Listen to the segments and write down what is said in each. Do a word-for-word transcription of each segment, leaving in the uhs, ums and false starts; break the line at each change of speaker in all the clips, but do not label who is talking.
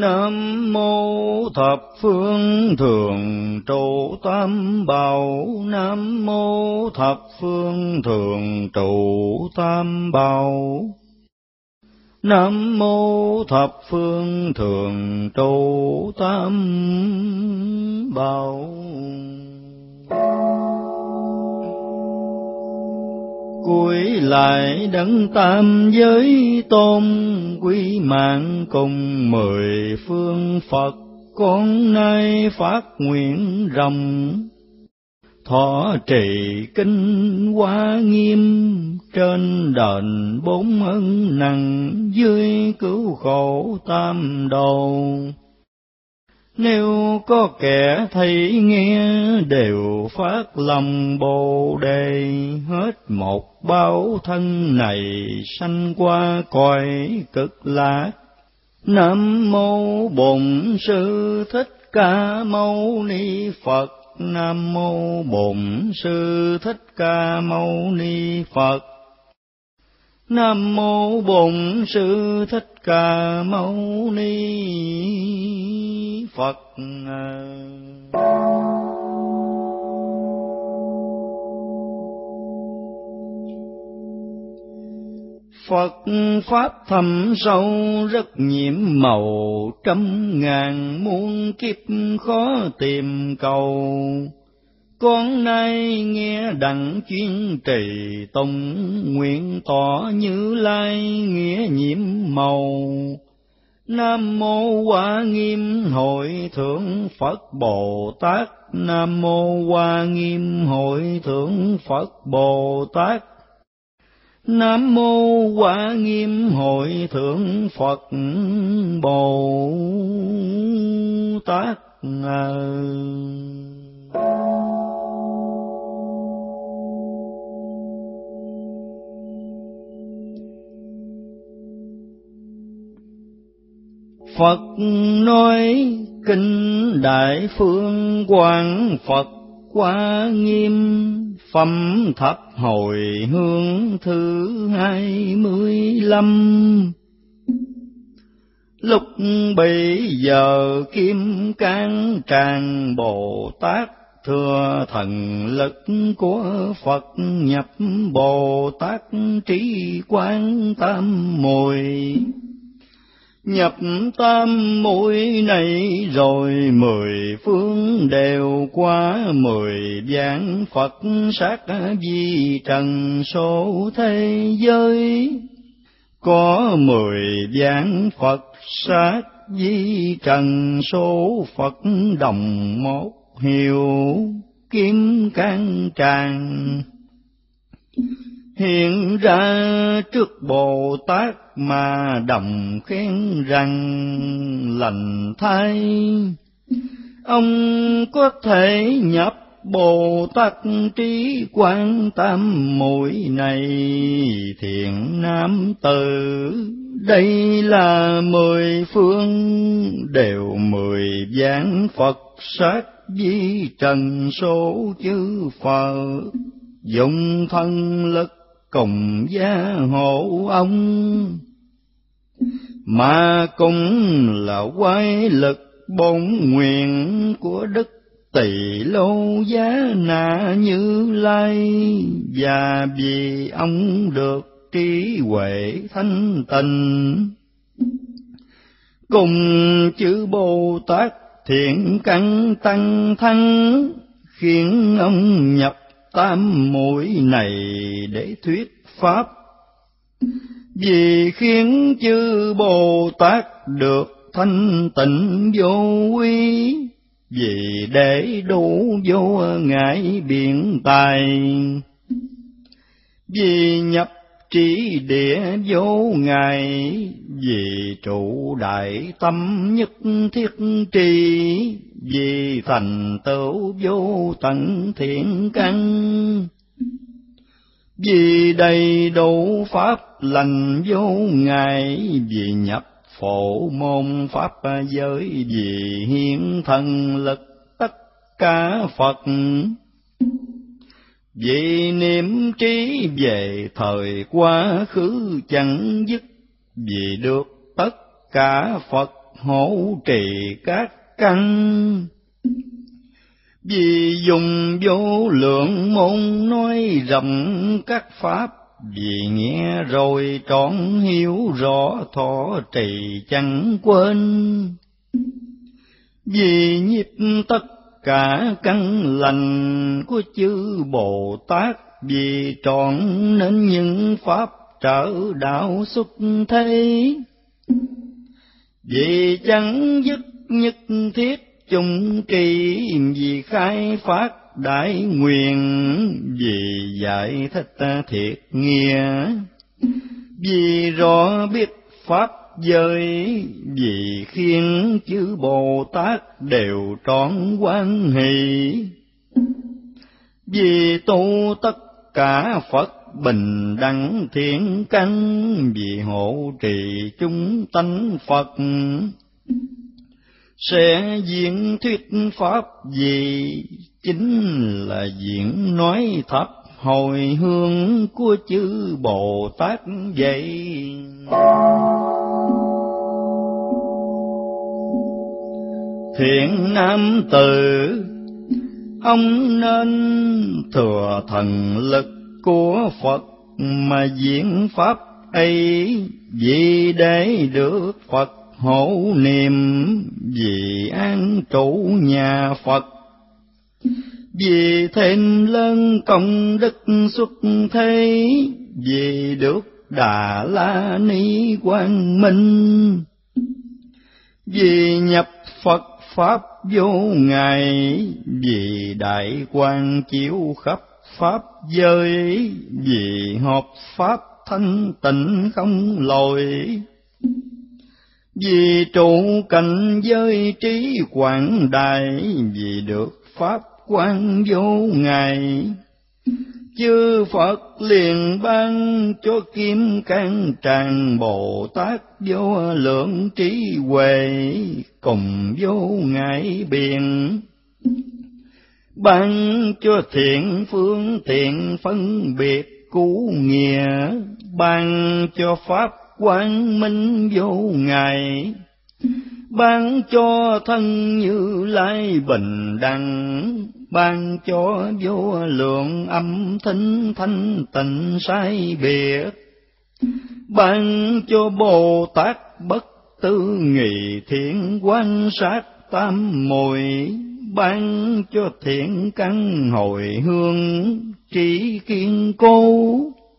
Nam mô thập phương thường trụ tam bảo. Nam mô thập phương thường trụ tam bảo. Nam mô thập phương thường trụ tam bảo. Cúi lại đấng tam giới tôn, quy mạng cùng mười phương Phật. Con nay phát nguyện rộng, thọ trì kinh Hoa Nghiêm. Trên đền bốn ân nặng, dưới cứu khổ tam đồ. Nếu có kẻ thấy nghe, đều phát lòng Bồ Đề. Hết một báo thân này, sanh qua cõi cực lạc. Nam mô Bổn Sư Thích Ca Mâu Ni Phật. Nam mô Bổn Sư Thích Ca Mâu Ni Phật. Nam mô Bổn Sư Thích Ca Mâu Ni Phật. Phật pháp thâm sâu rất nhiệm màu, trăm ngàn muôn kiếp khó tìm cầu. Con nay nghe đặng chuyên trì tụng, nguyện tỏ Như Lai nghĩa nhiệm màu. Nam mô Hoa Nghiêm Hội Thượng Phật Bồ Tát. Nam mô Hoa Nghiêm Hội Thượng Phật Bồ Tát. Nam mô Hoa Nghiêm Hội Thượng Phật Bồ Tát. Phật nói kinh Đại Phương Quang Phật Hoa Nghiêm, phẩm thập hồi hướng thứ hai mươi lăm. Lúc bấy giờ Kim Cang Tràng Bồ Tát, thừa thần lực của Phật nhập Bồ Tát trí quang tam muội. Nhập tam muội này rồi, mười phương đều qua mười vạn Phật sát vi trần số thế giới. Có mười vạn Phật sát vi trần số Phật đồng một hiệu Kim Cang Tràng. Hiện ra trước Bồ Tát mà đồng khen rằng lành thay. Ông có thể nhập Bồ Tát trí quang tam muội này. Thiện nam tử đây là mười phương, đều mười vạn Phật sát vi trần số chư Phật. Dùng thân lực cùng gia hộ ông, mà cũng là quay lực bổn nguyện của Đức Tỳ Lô Giá Na Như Lai. Và vì ông được trí huệ thanh tịnh, cùng chư Bồ Tát thiện căn tăng thăng, khiến ông nhập tam muội này để thuyết pháp. Vì khiến chư Bồ Tát được thanh tịnh vô quy, vì để đủ vô ngại biện tài. Vì nhập trí địa vô ngại, vì trụ đại tâm nhất thiết trì, vì thành tựu vô tận thiện căn. Vì đầy đủ pháp lành vô ngại, vì nhập phổ môn pháp giới, vì hiện thần lực tất cả Phật. Vì niệm trí về thời quá khứ chẳng dứt, vì được tất cả Phật hộ trì các căn. Vì dùng vô lượng môn nói rộng các pháp, vì nghe rồi trọn hiểu rõ thọ trì chẳng quên. Vì nhiếp tất cả căn lành của chư Bồ Tát, vì trọn nên những pháp trở đạo xuất thế. Vì chẳng dứt nhất thiết chung trì, vì khai phát đại nguyện, vì giải thích thiệt nghĩa. Vì rõ biết pháp giới, vì khiến chư Bồ Tát đều trọn quan hỷ. Vì tu tất cả Phật bình đẳng thiện căn, vì hộ trì chúng tánh Phật. Sẽ diễn thuyết pháp gì, chính là diễn nói thập hồi hướng của chư Bồ Tát vậy. Thiện nam tử, ông nên thừa thần lực của Phật mà diễn pháp ấy, vì để được Phật hộ niệm, vì an trụ nhà Phật. Vì thêm lớn công đức xuất thế, vì được Đà La Ni quang minh. Vì nhập Phật pháp vô ngại, vì đại quang chiếu khắp pháp giới, vì hợp pháp thanh tịnh không lỗi. Vì trụ cảnh giới trí quảng đại, vì được pháp quan vô ngại. Chư Phật liền ban cho Kim Cang Tràng Bồ Tát vô lượng trí huệ, cùng vô ngại biện. Ban cho thiện phương tiện phân biệt cứu nghĩa, ban cho pháp quang minh vô ngại. Ban cho thân Như Lai bình đẳng, ban cho vô lượng âm thanh thanh tịnh sai biệt. Ban cho Bồ Tát bất tư nghị thiện quan sát tam muội. Ban cho thiện căn hồi hương trí kiên cố.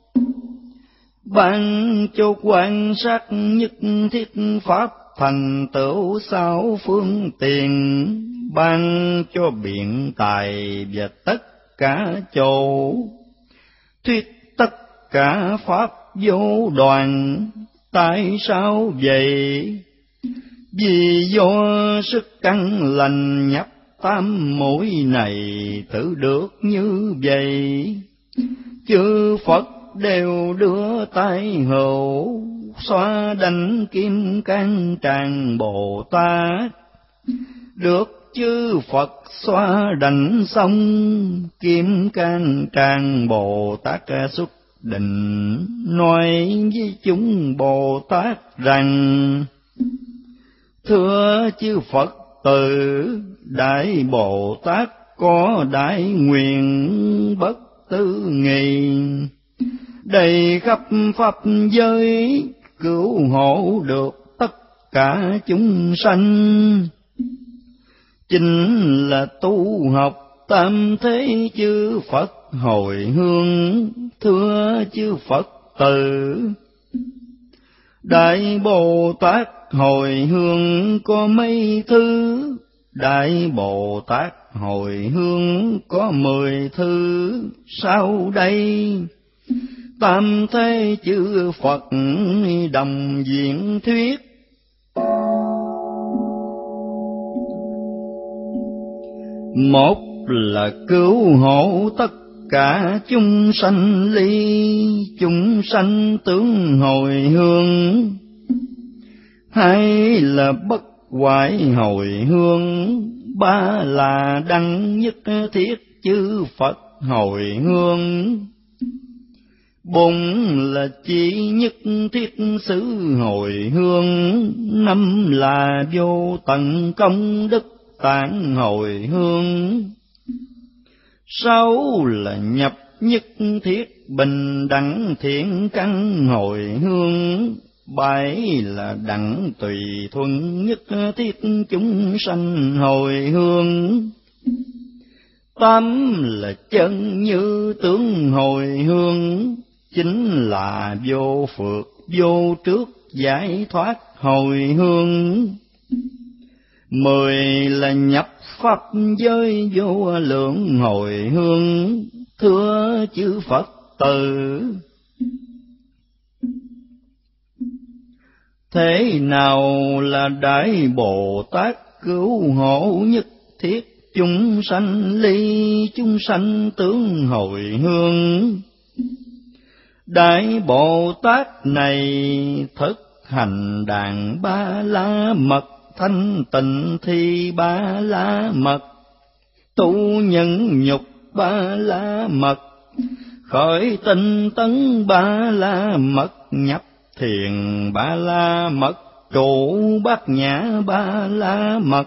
Ban cho quan sát nhất thiết pháp thành tựu sáu phương tiện. Ban cho biện tài và tất cả chỗ, thuyết tất cả pháp vô đoạn. Tại sao vậy? Vì do sức căn lành nhập tam muội này tự được như vậy. Chư Phật đều đưa tay hữu, xóa đánh Kim Cang Tràng Bồ Tát. Được chư Phật xóa đảnh xong, Kim Cang Tràng Bồ Tát xuất định nói với chúng Bồ Tát rằng: thưa chư Phật tử, Đại Bồ Tát có đại nguyện bất tư nghị, đầy khắp pháp giới, cứu hộ được tất cả chúng sanh. Chính là tu học tam thế chư Phật hồi hướng, thưa chư Phật tử. Đại Bồ Tát hồi hướng có mấy thứ, Đại Bồ Tát hồi hướng có mười thứ sau đây. Tam thế chư Phật đồng diễn thuyết. Một là cứu hộ tất cả chúng sanh ly, chúng sanh tướng hồi hướng. Hai là bất hoại hồi hướng. Ba là đăng nhất thiết chư Phật hồi hướng. Bốn là chỉ nhất thiết xứ hồi hương, năm là vô tận công đức tạng hồi hương, sáu là nhập nhất thiết bình đẳng thiện căn hồi hương, bảy là đẳng tùy thuận nhất thiết chúng sanh hồi hương, tám là chân như tướng hồi hương, chín là vô phược vô trước giải thoát hồi hương, mười là nhập pháp giới vô lượng hồi hương, thưa chư Phật tử. Thế nào là Đại Bồ Tát cứu hộ nhất thiết chúng sanh ly chúng sanh tướng hồi hương? Đại Bồ Tát này thực hành đàn ba la mật, thanh tịnh thi ba la mật, tu nhân nhục ba la mật, khởi tinh tấn ba la mật, nhập thiền ba la mật, trụ bát nhã ba la mật,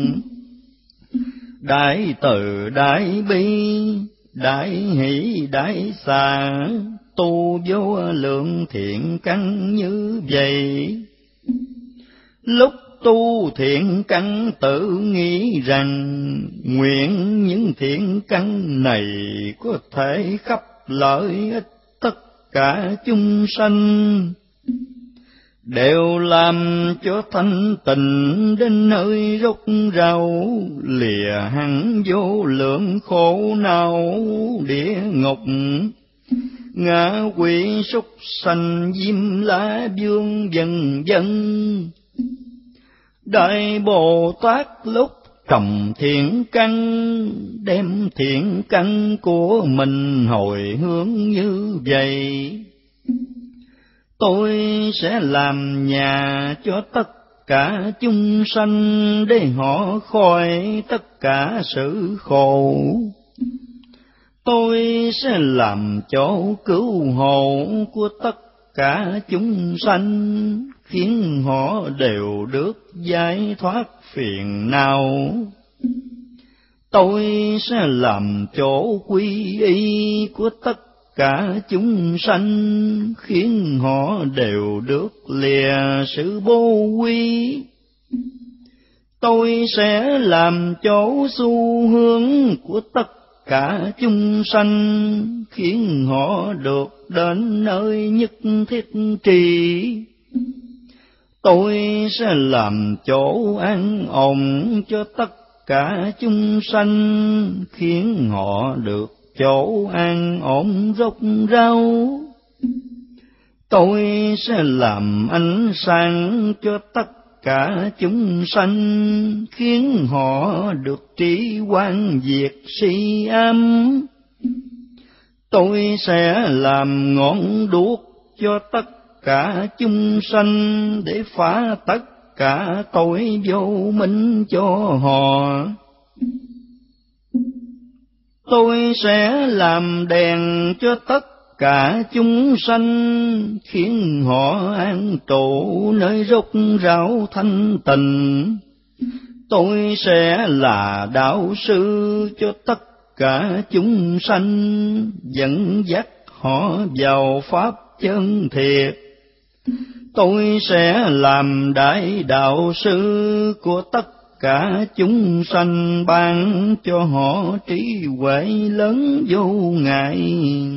đại từ đại bi đại hỷ đại xả, tu vô lượng thiện căn như vậy. Lúc tu thiện căn tự nghĩ rằng, nguyện những thiện căn này có thể khắp lợi ích tất cả chúng sanh, đều làm cho thanh tịnh đến nơi rốt rau, lìa hẳn vô lượng khổ não địa ngục, ngạ quỷ súc sanh diêm la vương vân vân. Đại Bồ Tát lúc trồng thiện căn, đem thiện căn của mình hồi hướng như vậy. Tôi sẽ làm nhà cho tất cả chúng sanh, để họ khỏi tất cả sự khổ. Tôi sẽ làm chỗ cứu hộ của tất cả chúng sanh, khiến họ đều được giải thoát phiền não. Tôi sẽ làm chỗ quy y của tất cả chúng sanh, khiến họ đều được lìa sự vô quy. Tôi sẽ làm chỗ xu hướng của tất cả chúng sanh, khiến họ được đến nơi nhất thiết trì. Tôi sẽ làm chỗ an ổn cho tất cả chúng sanh, khiến họ được chỗ an ổn rốt rau. Tôi sẽ làm ánh sáng cho tất cả chúng sanh, khiến họ được trí quan diệt si ám. Tôi sẽ làm ngọn đuốc cho tất cả chúng sanh, để phá tất cả tội vô minh cho họ. Tôi sẽ làm đèn cho tất cả chúng sanh, khiến họ an trụ nơi rốt ráo thanh tịnh. Tôi sẽ là đạo sư cho tất cả chúng sanh, dẫn dắt họ vào pháp chân thiệt. Tôi sẽ làm đại đạo sư của tất cả chúng sanh, ban cho họ trí huệ lớn vô ngại.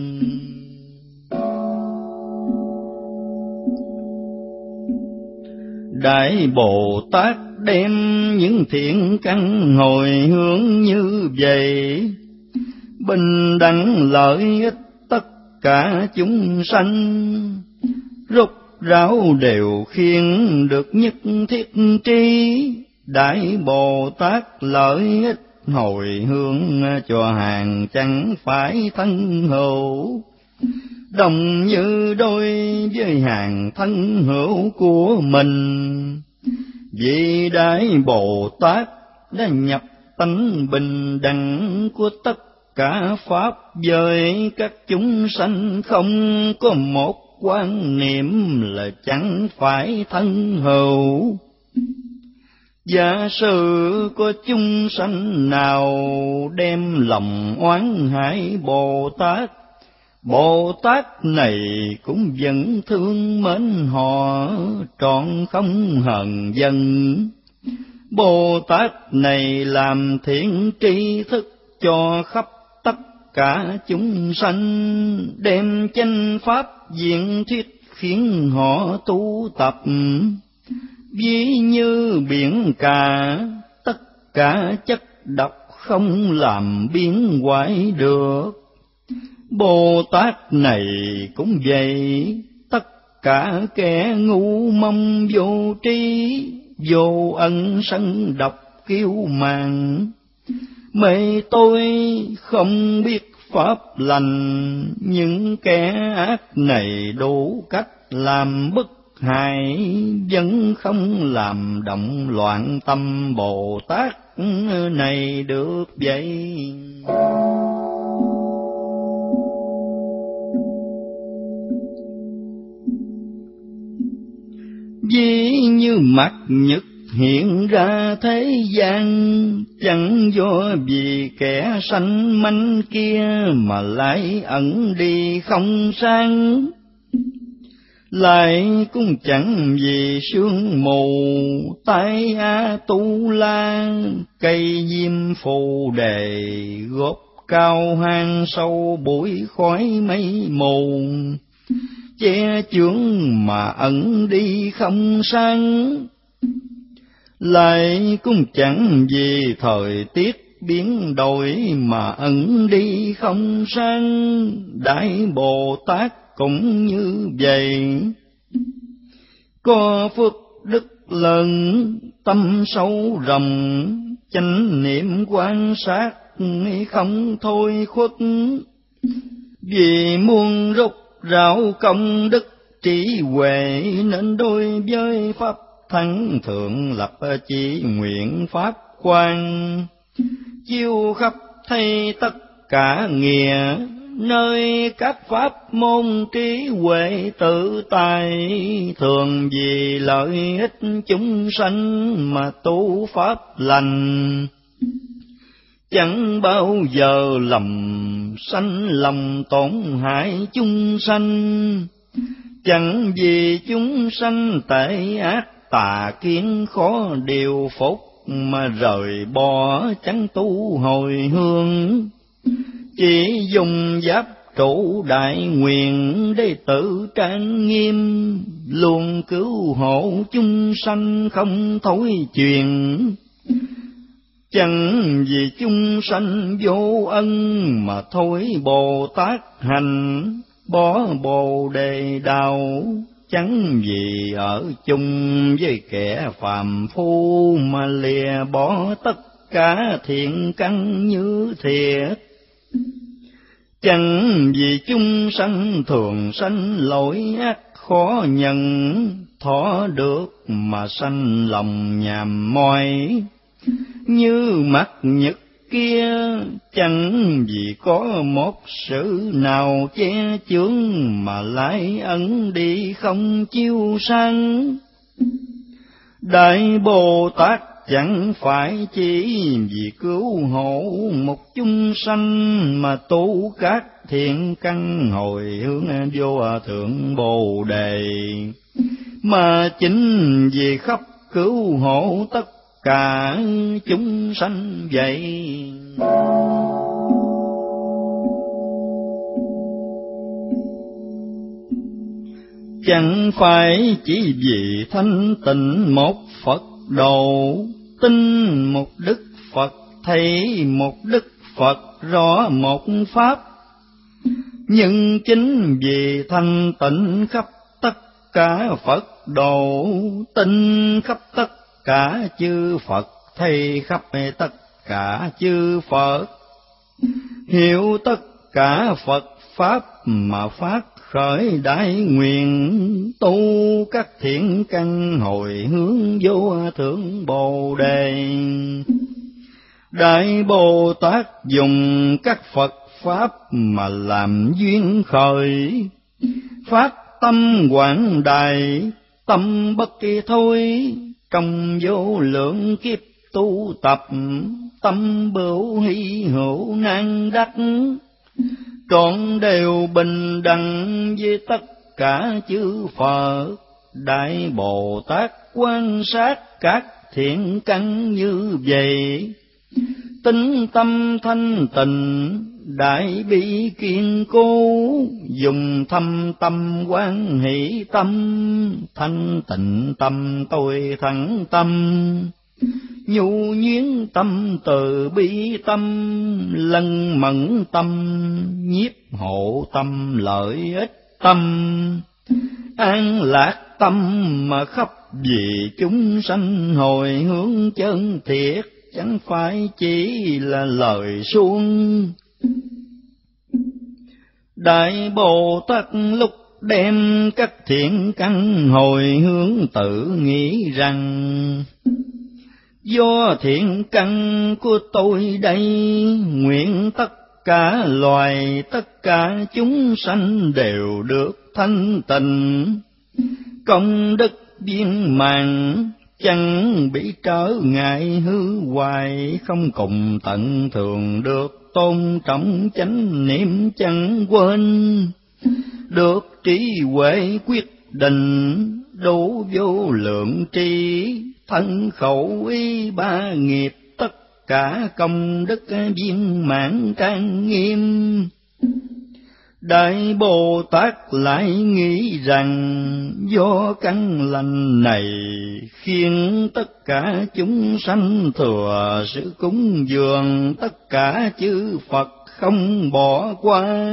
Đại Bồ Tát đem những thiện căn hồi hướng như vậy, bình đẳng lợi ích tất cả chúng sanh, rốt ráo đều khiến được nhất thiết tri. Đại Bồ Tát lợi ích hồi hướng cho hàng chẳng phải thân hữu, đồng như đôi với hàng thân hữu của mình. Vì Đại Bồ Tát đã nhập tánh bình đẳng của tất cả pháp với các chúng sanh không có một quan niệm là chẳng phải thân hữu. Giả sử có chúng sanh nào đem lòng oán hại Bồ Tát, Bồ Tát này cũng vẫn thương mến họ, trọn không hờn giận. Bồ Tát này làm thiện tri thức cho khắp tất cả chúng sanh, đem chánh pháp diễn thuyết khiến họ tu tập. Ví như biển cả, tất cả chất độc không làm biến hoại được. Bồ Tát này cũng vậy, tất cả kẻ ngu mong vô trí, vô ân sân độc kiêu mạn, mê tôi không biết pháp lành. Những kẻ ác này đủ cách làm bất hại, vẫn không làm động loạn tâm Bồ Tát này được vậy. Ví như mặt nhật hiện ra thế gian, chẳng do vì kẻ sanh manh kia mà lại ẩn đi không sang. Lại cũng chẳng vì sương mù tai A Tu La, cây diêm phù đề gốc cao hang sâu bụi khói mây mù, che chướng mà ẩn đi không sang. Lại cũng chẳng vì thời tiết biến đổi mà ẩn đi không sang. Đại Bồ Tát cũng như vậy, có phước đức lớn, tâm sâu rộng, chánh niệm quan sát không thôi khuất. Vì muôn rốt ráo công đức trí huệ, nên đôi với pháp thắng thượng lập chỉ nguyện pháp quan. Chiêu khắp thay tất cả nghĩa, nơi các pháp môn trí huệ tự tại. Thường vì lợi ích chúng sanh mà tu pháp lành, chẳng bao giờ lầm sanh lòng tổn hại chúng sanh. Chẳng vì chúng sanh tệ ác tà kiến khó điều phục, mà rời bỏ chẳng tu hồi hương. Chỉ dùng giáp trụ đại nguyện để tự trang nghiêm, luôn cứu hộ chúng sanh không thối truyền. Chẳng vì chúng sanh vô ân mà thôi Bồ Tát hành, bỏ Bồ Đề đạo. Chẳng vì ở chung với kẻ phàm phu mà lìa bỏ tất cả thiện căn như thiệt. Chẳng vì chúng sanh thường sanh lỗi ác khó nhận, thọ được mà sanh lòng nhàm mỏi. Như mặt nhật kia, chẳng vì có một sự nào che chướng mà lại ẩn đi không chiếu sang. Đại Bồ Tát chẳng phải chỉ vì cứu hộ một chúng sanh mà tu các thiện căn hồi hướng vô thượng Bồ Đề, mà chính vì khắp cứu hộ tất cả chúng sanh vậy. Chẳng phải chỉ vì thanh tịnh một Phật độ, tin một Đức Phật thấy một Đức Phật rõ một Pháp, nhưng chính vì thanh tịnh khắp tất cả Phật độ, tin khắp tất cả chư Phật thấy khắp tất cả chư Phật, hiểu tất cả Phật Pháp mà phát khởi đại nguyện, tu các thiện căn hồi hướng vô thượng Bồ Đề. Đại Bồ Tát dùng các Phật Pháp mà làm duyên khởi, phát tâm quảng đại, tâm bất kỳ thôi, trong vô lượng kiếp tu tập, tâm bửu hy hữu nan đắc, trọn đều bình đẳng với tất cả chư Phật. Đại Bồ Tát quan sát các thiện căn như vậy, tính tâm thanh tịnh, đại bi kiên cố, dùng thâm tâm quan hỷ tâm, thanh tịnh tâm tôi thẳng tâm, nhu nhuyễn tâm từ bi tâm, lân mẫn tâm, nhiếp hộ tâm, lợi ích tâm, an lạc tâm, mà khắp vì chúng sanh hồi hướng chân thiệt, chẳng phải chỉ là lời suông. Đại Bồ Tát lúc đem các thiện căn hồi hướng tự nghĩ rằng, do thiện căn của tôi đây, nguyện tất cả loài, tất cả chúng sanh đều được thanh tịnh, công đức viên mãn, chẳng bị trở ngại hư hoài, không cùng tận thường được tôn trọng chánh niệm chẳng quên, được trí huệ quyết định, đủ vô lượng tri, thân khẩu ý ba nghiệp, tất cả công đức viên mãn trang nghiêm. Đại Bồ Tát lại nghĩ rằng, do căn lành này khiến tất cả chúng sanh thừa sự cúng dường, tất cả chư Phật không bỏ qua.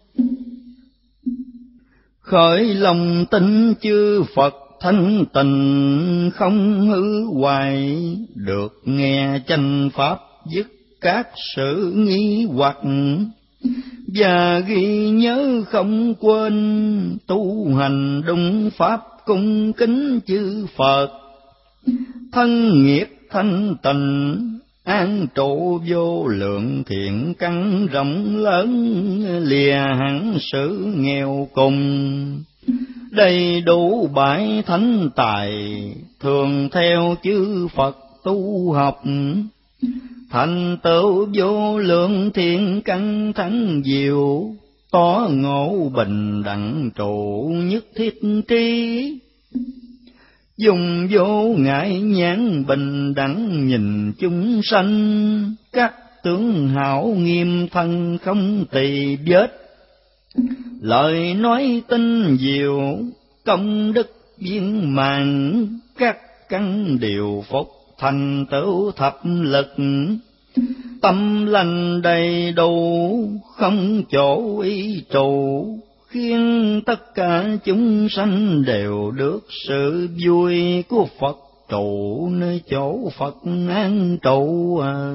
Khởi lòng tin chư Phật thanh tịnh, không hư hoài, được nghe chánh pháp dứt các sự nghi hoặc, và ghi nhớ không quên, tu hành đúng pháp cung kính chư Phật, thân nghiệp thanh tịnh, an trụ vô lượng thiện căn rộng lớn, lìa hẳn sự nghèo cùng, đầy đủ bải thánh tài, thường theo chư Phật tu học, thành tựu vô lượng thiện căn thắng diệu, tỏ ngộ bình đẳng trụ nhất thiết trí, dùng vô ngại nhãn bình đẳng nhìn chúng sanh, các tướng hảo nghiêm thân không tỳ vết, lời nói tinh diệu, công đức viên mãn, các căn điều phục thành tựu thập lực, tâm lành đầy đủ, không chỗ ý trụ, khiến tất cả chúng sanh đều được sự vui của Phật trụ, nơi chỗ Phật an trụ à.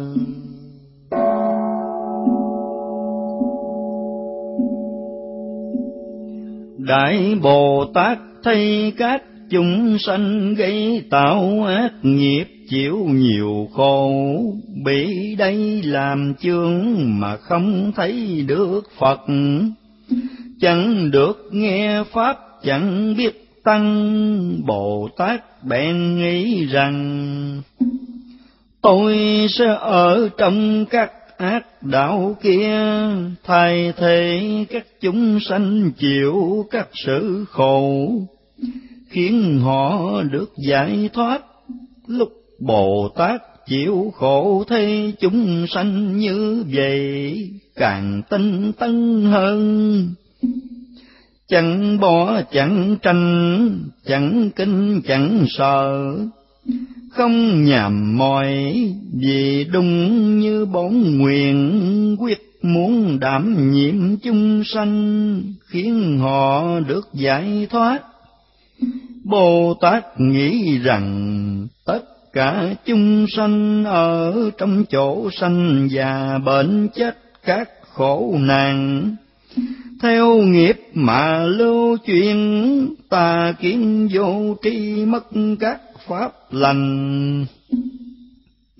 Đại Bồ Tát thấy các chúng sanh gây tạo ác nghiệp, chịu nhiều khổ, bị đây làm chướng mà không thấy được Phật, chẳng được nghe pháp, chẳng biết tăng. Bồ Tát bèn nghĩ rằng, tôi sẽ ở trong các ác đạo kia, thay thế các chúng sanh chịu các sự khổ, khiến họ được giải thoát. Lúc Bồ Tát chịu khổ thấy chúng sanh như vậy, càng tinh tấn hơn, chẳng bỏ chẳng tranh, chẳng kinh chẳng sợ, không nhàm mỏi, vì đúng như bổn nguyện, quyết muốn đảm nhiệm chúng sanh, khiến họ được giải thoát. Bồ Tát nghĩ rằng, tất cả chúng sanh ở trong chỗ sanh già bệnh chết các khổ nạn, theo nghiệp mà lưu chuyển, ta kiến vô tri mất các pháp lành.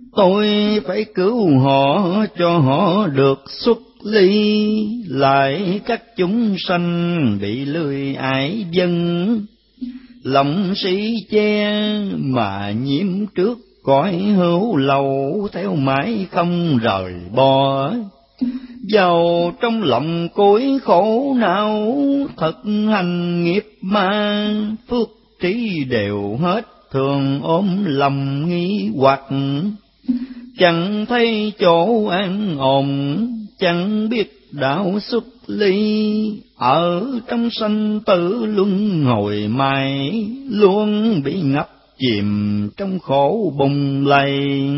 tôi phải cứu họ cho họ được xuất ly, lại các chúng sanh bị lười ái dân, lòng si che mà nhiễm trước cõi hữu lậu, theo mãi không rời bỏ. Dầu trong lòng cối khổ não, thật hành nghiệp ma, phước trí đều hết, thường ôm lòng nghi hoặc. Chẳng thấy chỗ an ổn, chẳng biết đạo xuất ly, ở trong sanh tử luân hồi mãi, luôn bị ngập chìm trong khổ bùng lầy.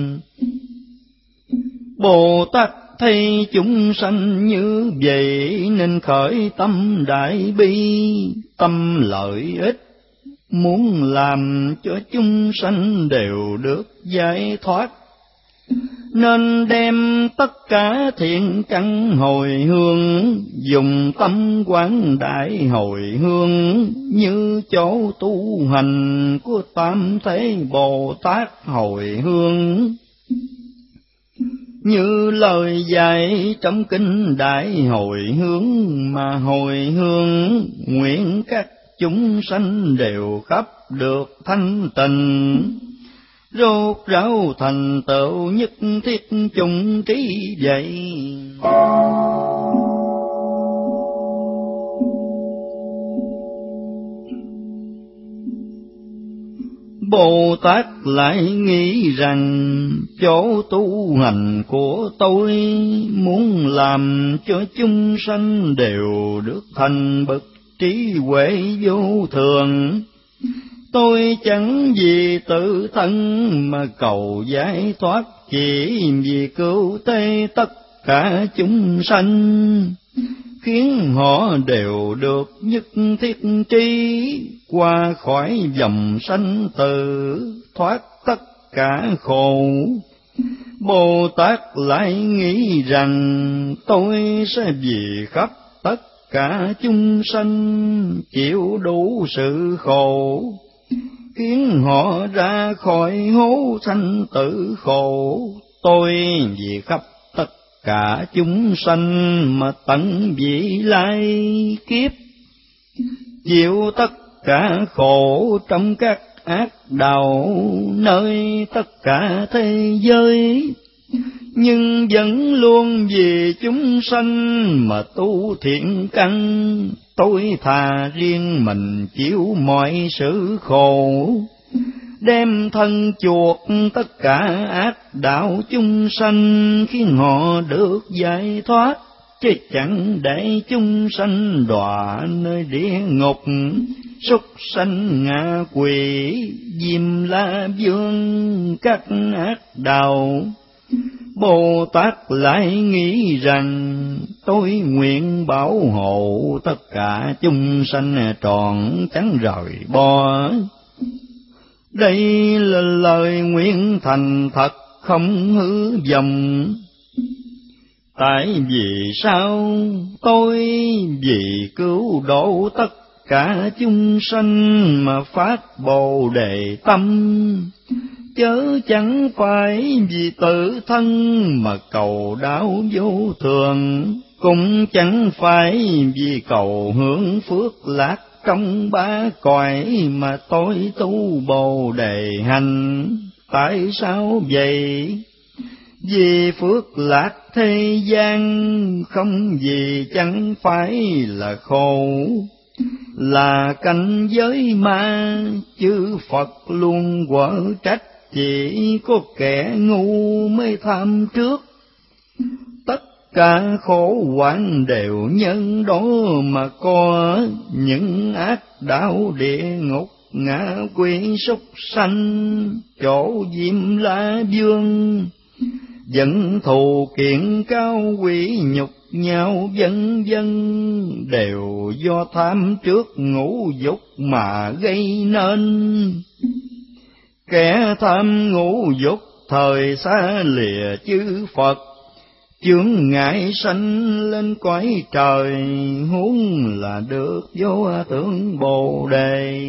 Bồ Tát thấy chúng sanh như vậy, nên khởi tâm đại bi, tâm lợi ích, muốn làm cho chúng sanh đều được giải thoát. Nên đem tất cả thiện căn hồi hướng, dùng tâm quán đại hồi hướng, như chỗ tu hành của Tam Thế Bồ Tát hồi hướng. Như lời dạy trong kinh đại hồi hướng, mà hồi hướng nguyện các chúng sanh đều khắp được thanh tịnh, rốt ráo thành tựu nhất thiết chung trí vậy. Bồ Tát lại nghĩ rằng chỗ tu hành của tôi, muốn làm cho chúng sanh đều được thành bậc trí huệ vô thường. Tôi chẳng vì tự thân mà cầu giải thoát, chỉ vì cứu tế tất cả chúng sanh, khiến họ đều được nhất thiết trí, qua khỏi dòng sanh tử, thoát tất cả khổ. Bồ Tát lại nghĩ rằng tôi sẽ vì khắp tất cả chúng sanh chịu đủ sự khổ, khiến họ ra khỏi hố sanh tử khổ. Tôi vì khắp tất cả chúng sanh mà tận vị lai kiếp, chịu tất cả khổ trong các ác đạo nơi tất cả thế giới, nhưng vẫn luôn vì chúng sanh mà tu thiện căn. Tôi thà riêng mình chịu mọi sự khổ, đem thân chuộc tất cả ác đạo chúng sanh, khiến họ được giải thoát, chứ chẳng để chúng sanh đọa nơi địa ngục, súc sanh ngạ quỷ, diêm la vương các ác đạo. Bồ Tát lại nghĩ rằng tôi nguyện bảo hộ tất cả chúng sanh trọn chẳng rời bỏ. Đây là lời nguyện thành thật không hư vọng. Tại vì sao tôi vì cứu độ tất cả chúng sanh mà phát Bồ Đề tâm, chớ chẳng phải vì tự thân mà cầu đạo vô thường, cũng chẳng phải vì cầu hưởng phước lạc trong ba cõi mà tôi tu Bồ Đề hành. Tại sao vậy? Vì phước lạc thế gian, không vì chẳng phải là khổ, là cảnh giới ma, chư Phật luôn quở trách. Chỉ có kẻ ngu mới tham trước, tất cả khổ hoạn đều nhân đó mà có. Những ác đạo địa ngục, ngạ quỷ súc sanh, chỗ diêm la vương, giận thù kiện cao quỷ nhục nhau vân vân, đều do tham trước ngũ dục mà gây nên. Kẻ tham ngũ dục thời xa lìa chư Phật, chướng ngại sanh lên cõi trời, huống là được vô tưởng Bồ Đề.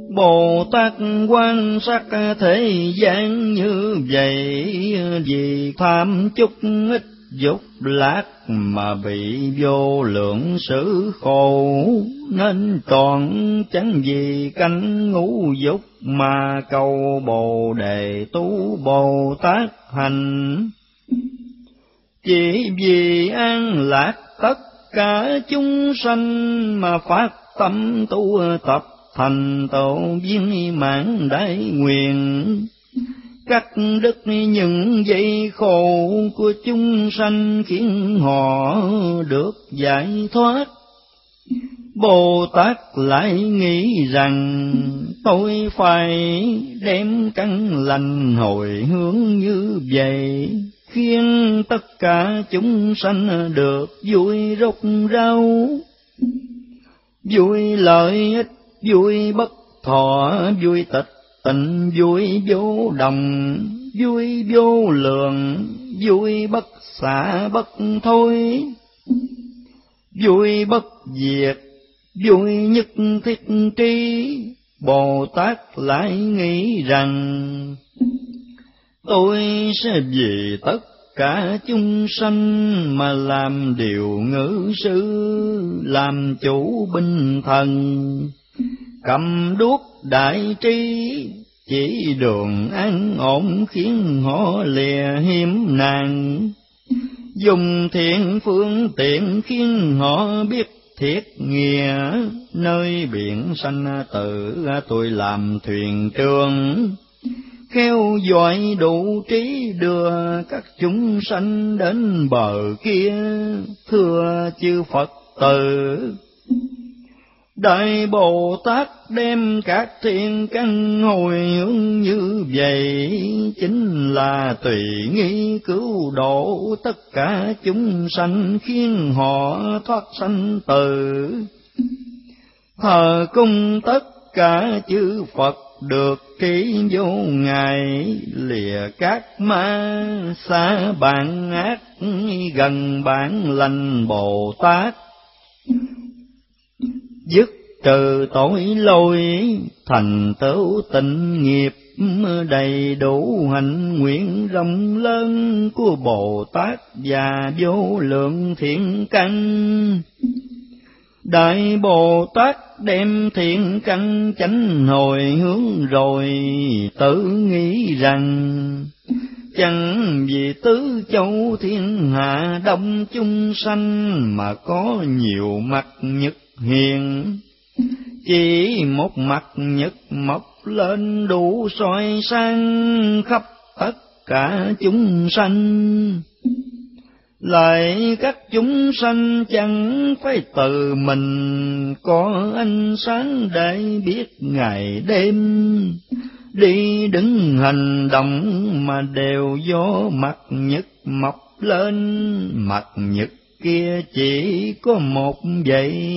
Bồ Tát quan sát thế gian như vậy, vì tham chút ít dục lạc mà bị vô lượng sự khổ, nên trọn chẳng vì cánh ngũ dục mà cầu Bồ Đề tu Bồ Tát hành. Chỉ vì an lạc tất cả chúng sanh mà phát tâm tu tập, thành tựu viên mãn đại nguyện, cắt đứt những dây khổ của chúng sanh, khiến họ được giải thoát. Bồ Tát lại nghĩ rằng tôi phải đem căn lành hồi hướng như vậy, khiến tất cả chúng sanh được vui rốt rau, vui lợi ích, vui bất thọ, vui tịch tịnh, vui vô đồng, vui vô lượng, vui bất xả bất thôi, vui bất diệt, vui nhất thiết tri. Bồ Tát lại nghĩ rằng tôi sẽ vì tất cả chúng sanh mà làm điều ngữ sư, làm chủ binh thần, cầm đuốc đại trí, chỉ đường an ổn, khiến họ lìa hiểm nạn, dùng thiện phương tiện, khiến họ biết thiết nghĩa. Nơi biển sanh tử tôi làm thuyền trưởng, khéo giỏi đủ trí, đưa các chúng sanh đến bờ kia. Thưa chư Phật tử, Đại Bồ Tát đem các thiện căn hồi hướng như vậy, chính là tùy nghi cứu độ tất cả chúng sanh, khiến họ thoát sanh tử. Thờ cung tất cả chư Phật được trí vô ngại, lìa các ma xa bạn ác, gần bạn lành Bồ Tát. Dứt trừ tội lỗi, thành tựu tịnh nghiệp, đầy đủ hạnh nguyện rộng lớn của Bồ Tát và vô lượng thiện căn. Đại Bồ Tát đem thiện căn chánh hồi hướng rồi, tự nghĩ rằng chẳng vì tứ châu thiên hạ đông chúng sanh mà có nhiều mặt nhất hiền, chỉ một mặt nhật mọc lên đủ soi sáng khắp tất cả chúng sanh. Lại các chúng sanh chẳng phải từ mình có ánh sáng để biết ngày đêm, đi đứng hành động mà đều do mặt nhật mọc lên, mặt nhật kia chỉ có một vậy.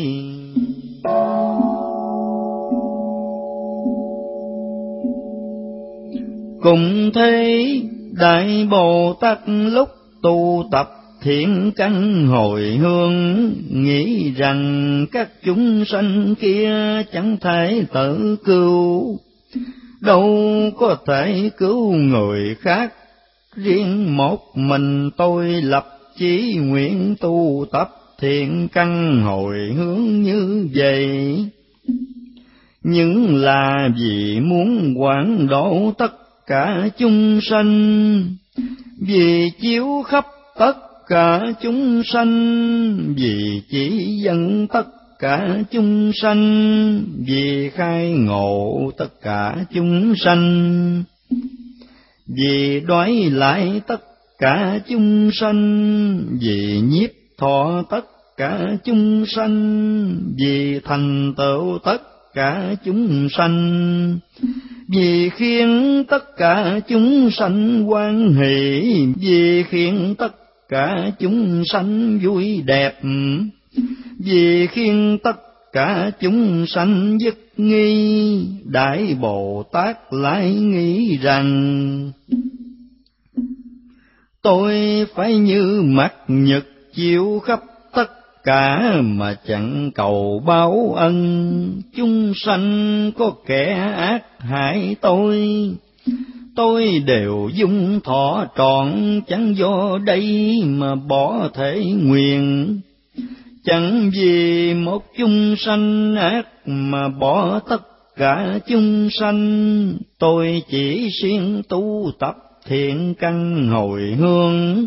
Cùng thế Đại Bồ Tát lúc tu tập thiện căn hồi hướng, nghĩ rằng các chúng sanh kia chẳng thể tự cứu, đâu có thể cứu người khác. Riêng một mình tôi lập chí nguyện tu tập thiện căn hồi hướng như vậy, nhưng là vì muốn quảng độ tất cả chúng sanh, vì chiếu khắp tất cả chúng sanh, vì chỉ dẫn tất cả chúng sanh, vì khai ngộ tất cả chúng sanh, vì đoái lại tất cả chúng sanh, vì nhiếp thọ tất cả chúng sanh, vì thành tựu tất cả chúng sanh, vì khiến tất cả chúng sanh hoan hỷ, vì khiến tất cả chúng sanh vui đẹp, vì khiến tất cả chúng sanh dứt nghi. Đại Bồ Tát lại nghĩ rằng tôi phải như mặt nhật chiếu khắp tất cả mà chẳng cầu báo ân. Chúng sanh có kẻ ác hại tôi, tôi đều dung thọ trọn, chẳng do đây mà bỏ thể nguyện. Chẳng vì một chúng sanh ác mà bỏ tất cả chúng sanh, tôi chỉ siêng tu tập thiện căn hồi hướng,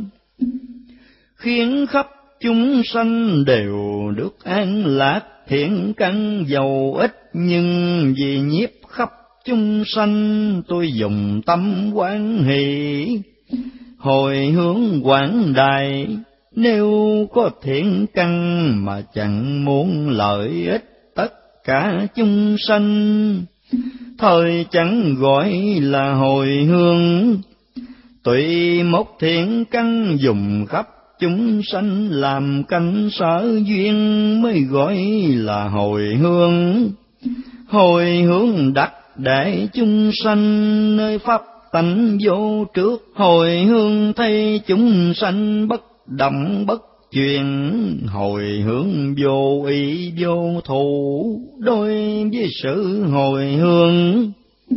khiến khắp chúng sanh đều được an lạc. Thiện căn dầu ít nhưng vì nhiếp khắp chúng sanh, tôi dùng tâm quan hỷ hồi hướng quảng đại. Nếu có thiện căn mà chẳng muốn lợi ích tất cả chúng sanh, thời chẳng gọi là hồi hướng. Tùy một thiện căn dùng khắp chúng sanh, làm cảnh sở duyên mới gọi là hồi hướng. Hồi hướng đặt để chúng sanh nơi pháp tánh vô trước, hồi hướng thay chúng sanh bất động bất chuyển. Hồi hướng vô ý vô thù đối với sự hồi hướng.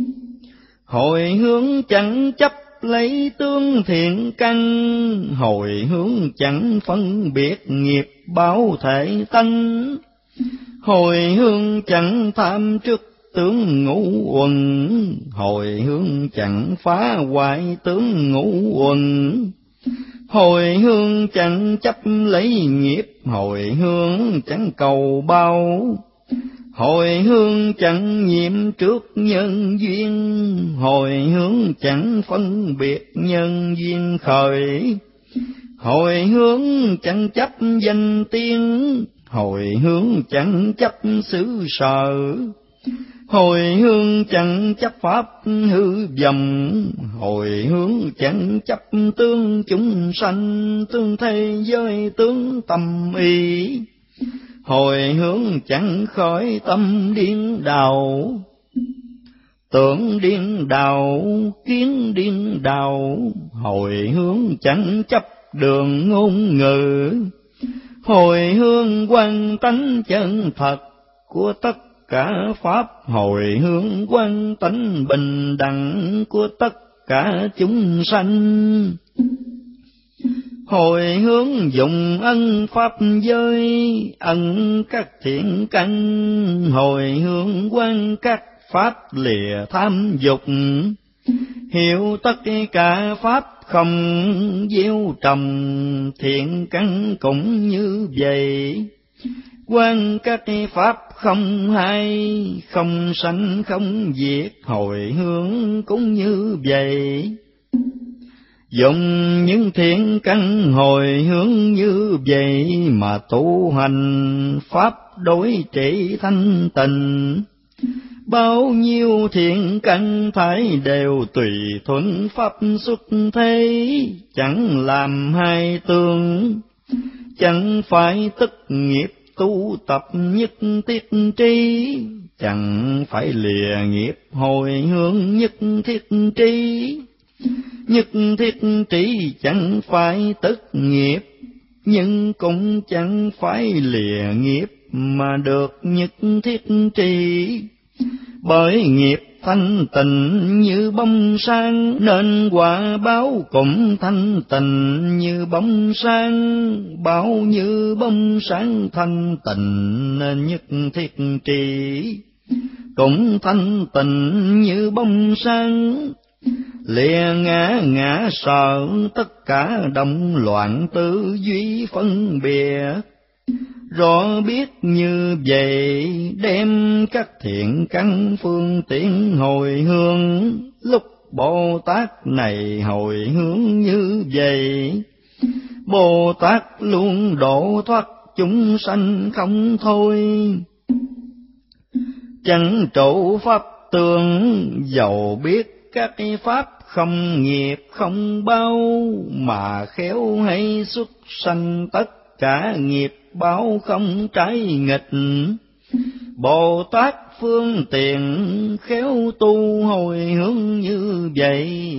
Hồi hướng chẳng chấp lấy tương thiện căn, hồi hướng chẳng phân biệt nghiệp báo thể tánh. Hồi hướng chẳng tham trước tướng ngũ uẩn, hồi hướng chẳng phá hoại tướng ngũ uẩn. Hồi hướng chẳng chấp lấy nghiệp, hồi hướng chẳng cầu bao. Hồi hướng chẳng nhiễm trước nhân duyên, hồi hướng chẳng phân biệt nhân duyên khởi. Hồi hướng chẳng chấp danh tiếng, hồi hướng chẳng chấp xứ sở. Hồi hướng chẳng chấp pháp hư vọng, hồi hướng chẳng chấp tướng chúng sanh, tương thế giới tướng tâm ý. Hồi hướng chẳng khỏi tâm điên đảo, tưởng điên đảo, kiến điên đảo. Hồi hướng chẳng chấp đường ngôn ngữ, hồi hướng quan tánh chân thật của tất cả pháp. Hồi hướng quan tánh bình đẳng của tất cả chúng sanh. Hồi hướng dùng ân pháp giới, ân các thiện căn. Hồi hướng quan các pháp lìa tham dục, hiểu tất cả pháp không gieo trồng. Thiện căn cũng như vậy, quan các pháp không hay, không sanh không diệt. Hồi hướng cũng như vậy, dùng những thiện căn hồi hướng như vậy mà tu hành pháp đối trị thanh tịnh. Bao nhiêu thiện căn thải đều tùy thuận pháp xuất thế, chẳng làm hai tương, chẳng phải tức nghiệp tu tập nhất thiết trí, chẳng phải lìa nghiệp hồi hướng nhất thiết trí. Nhất thiết trí chẳng phải tức nghiệp, nhưng cũng chẳng phải lìa nghiệp mà được nhất thiết trí. Bởi nghiệp thanh tịnh như bông sáng, nên quả báo cũng thanh tịnh như bông sáng. Báo như bông sáng thanh tịnh, nên nhất thiết trì cũng thanh tịnh như bông sáng. Lìa ngã ngã sợ tất cả động loạn tư duy phân biệt, rõ biết như vậy đem các thiện căn phương tiện hồi hướng. Lúc Bồ Tát này hồi hướng như vậy, Bồ Tát luôn độ thoát chúng sanh không thôi. Chẳng trụ pháp tương, dầu biết các pháp không nghiệp không bao, mà khéo hay xuất sanh tất cả nghiệp báo không trái nghịch. Bồ Tát phương tiện khéo tu hồi hướng như vậy.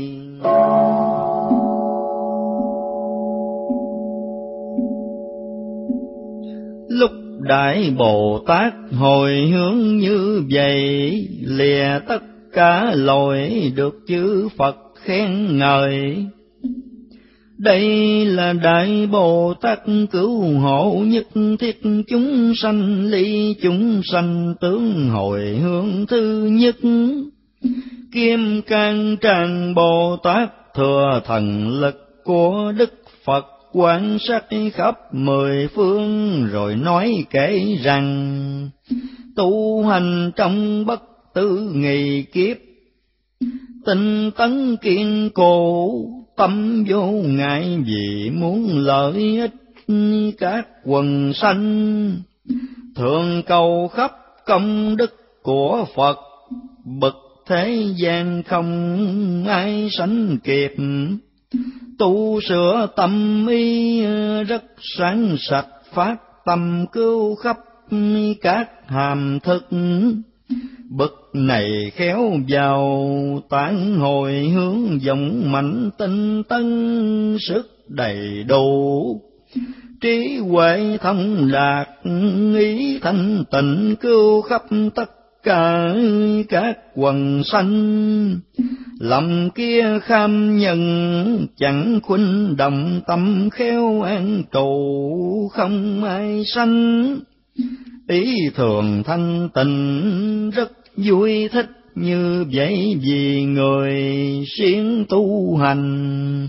Đại Bồ Tát hồi hướng như vậy, lìa tất cả lỗi được chư Phật khen ngợi. Đây là Đại Bồ Tát cứu hộ nhất thiết chúng sanh, ly chúng sanh tướng hồi hướng thứ nhất. Kim Cang Tràng Bồ Tát thừa thần lực của Đức Phật, quan sát khắp mười phương rồi nói kể rằng, tu hành trong bất tử nghị kiếp, tinh tấn kiên cố, tâm vô ngại vì muốn lợi ích các quần sanh, thường cầu khắp công đức của Phật, bậc thế gian không ai sánh kịp. Tu sửa tâm ý rất sáng sạch, phát tâm cứu khắp các hàm thức. Bậc này khéo vào tán hồi hướng, vọng mạnh tinh tấn sức đầy đủ. Trí huệ thông đạt, ý thanh tịnh cứu khắp tất cả các quần sanh. Lòng kia kham nhân chẳng khuynh động, tâm khéo an trụ không ai sanh. Ý thường thanh tịnh rất vui thích, như vậy vì người siêng tu hành.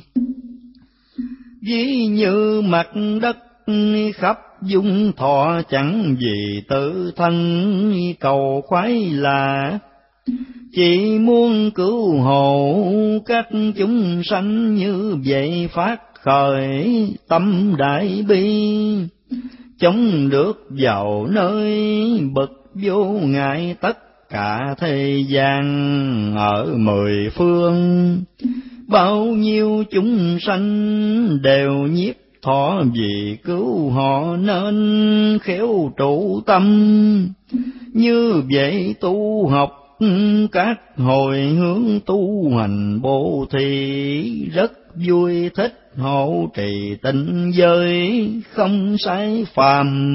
Ví như mặt đất khắp dung thọ, chẳng vì tự thân cầu khoái là, chỉ muốn cứu hộ các chúng sanh. Như vậy phát khởi tâm đại bi, chống được vào nơi bậc vô ngại. Tất cả thế gian ở mười phương, bao nhiêu chúng sanh đều nhiếp thọ, vì cứu họ nên khéo trụ tâm. Như vậy tu học các hồi hướng, tu hành bố thí rất vui thích, hộ trì tịnh giới không sai phàm.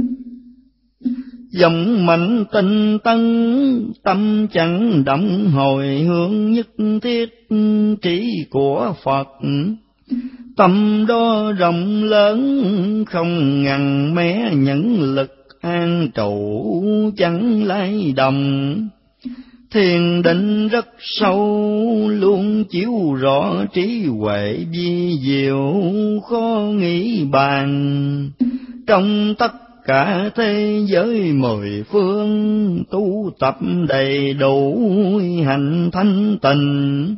Dòng mạnh tinh tấn, tâm chẳng động hồi hướng nhất thiết trí của Phật. Tâm đó rộng lớn không ngần mé, nhẫn lực an trụ chẳng lay động. Thiền định rất sâu luôn chiếu rõ, trí huệ vi diệu khó nghĩ bàn. Trong tất cả thế giới mười phương, tu tập đầy đủ hành thanh tịnh.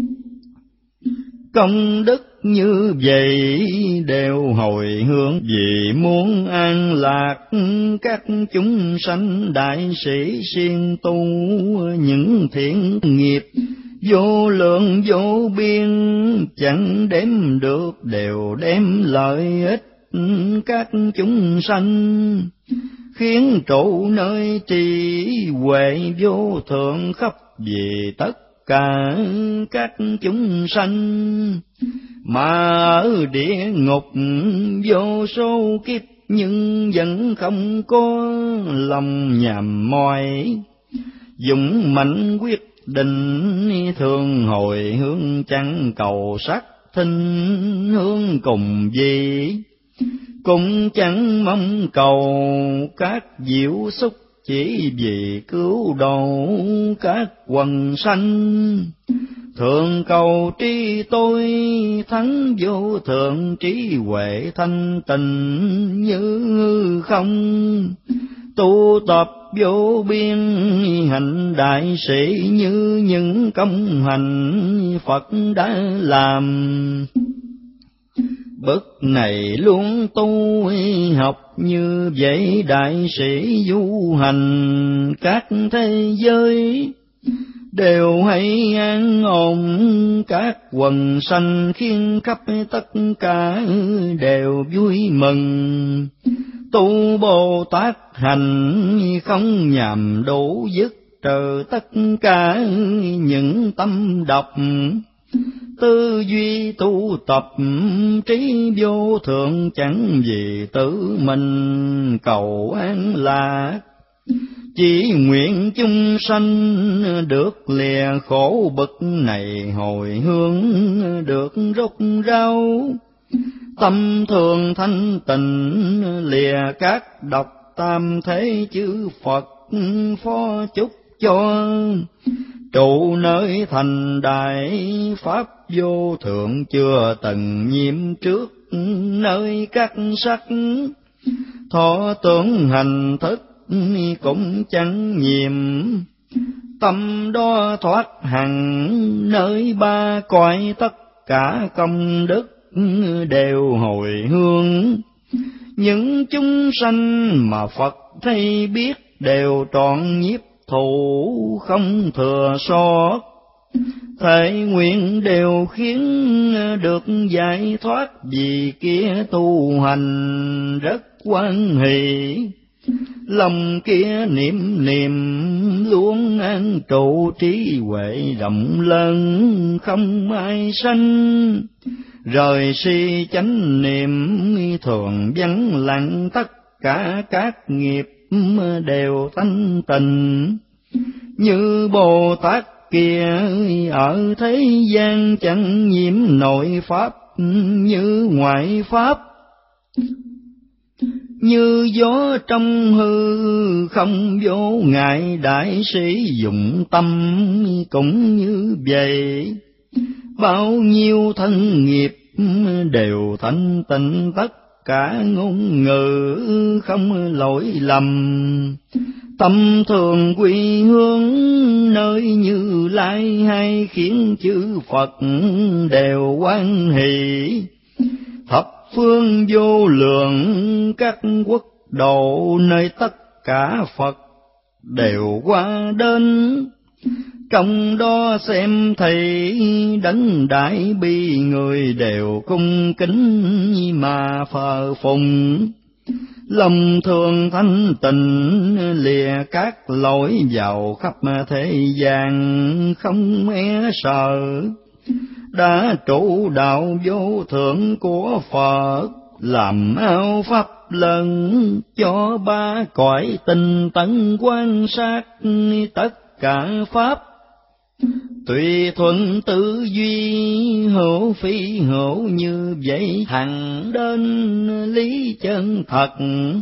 Công đức như vậy đều hồi hướng, vì muốn an lạc các chúng sanh. Đại sĩ siêng tu những thiện nghiệp, vô lượng vô biên chẳng đếm được, đều đem lợi ích các chúng sanh. Khiến trụ nơi trí huệ vô thượng, khắp vì tất cả các chúng sanh. Mà ở địa ngục vô số kiếp, nhưng vẫn không có lòng nhàm mỏi. Dũng mạnh quyết định thường hồi hướng, chẳng cầu sắc thinh hướng cùng gì. Cũng chẳng mong cầu các diệu xúc, chỉ vì cứu độ các quần sanh. Thường cầu trí tôi thắng vô thượng, trí huệ thanh tịnh như không. Tu tập vô biên hạnh đại sĩ, như những công hành Phật đã làm. Bậc này luôn tu học như vậy, đại sĩ du hành các thế giới. Đều hay an ổn các quần sanh, khiến khắp tất cả đều vui mừng. Tu Bồ Tát hành không nhàm đủ, dứt trừ tất cả những tâm độc. tư duy tu tập trí vô thượng, chẳng vì tự mình cầu an lạc. Chỉ nguyện chúng sanh được lìa khổ bực này, hồi hướng được rốt ráo. Tâm thường thanh tịnh lìa các độc, tam thế chư Phật phó chúc cho. Trụ nơi thành đại pháp vô thượng, chưa từng nhiễm trước nơi các sắc. Thọ tưởng hành thức cũng chẳng nhiệm, tâm đó thoát hẳn nơi ba cõi. Tất cả công đức đều hồi hương, những chúng sanh mà Phật thấy biết, đều trọn nhiếp thủ không thừa sót. Thể nguyện đều khiến được giải thoát, vì kia tu hành rất hoan hỷ. Lòng kia niệm niệm luôn an trụ, trí huệ rộng lớn không ai sanh. Rời si chánh niệm thường vắng lặng, tất cả các nghiệp đều thanh tịnh. Như Bồ Tát kia ở thế gian, chẳng nhiễm nội pháp như ngoại pháp. Như gió trong hư không vô ngại, đại sĩ dụng tâm cũng như vậy. Bao nhiêu thân nghiệp đều thanh tịnh, tất cả ngôn ngữ không lỗi lầm. Tâm thường quy hướng nơi Như Lai, hay khiến chư Phật đều hoan hỷ. Thập phương vô lượng các quốc độ, nơi tất cả Phật đều qua đến. Trong đó xem thấy đấng đại bi, người đều cung kính mà phờ phụng. Lòng thường thanh tịnh lìa các lỗi, vào khắp thế gian không e sợ. Đã trụ đạo vô thượng của Phật, làm ao pháp lần cho ba cõi. Tinh tấn quan sát tất cả pháp, tùy thuận tư duy hữu phi hữu, như vậy hằng đến lý chân thật.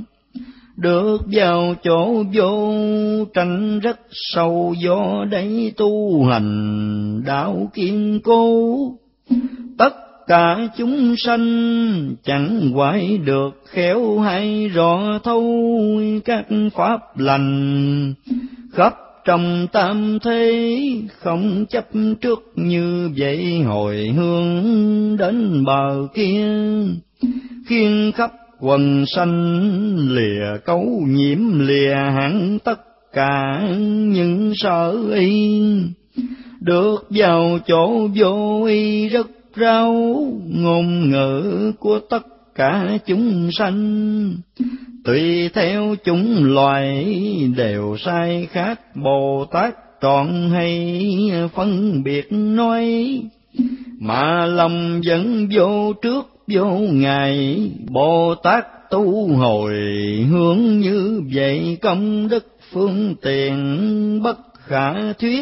Được vào chỗ vô tranh rất sâu, do đấy tu hành đạo kiên cố. Tất cả chúng sanh chẳng hoại được, khéo hay rõ thấu các pháp lành. Khắp trong tam thế không chấp trước, như vậy hồi hướng đến bờ kia. Khiên khắp quần sanh lìa cấu nhiễm, lìa hẳn tất cả những sở y. Được vào chỗ vô y rất ráo, ngôn ngữ của tất cả chúng sanh. Tùy theo chúng loài đều sai khác, Bồ Tát trọn hay phân biệt nói. Mà lòng vẫn vô trước vô ngày, Bồ Tát tu hồi hướng như vậy. Công đức phương tiện bất khả thuyết,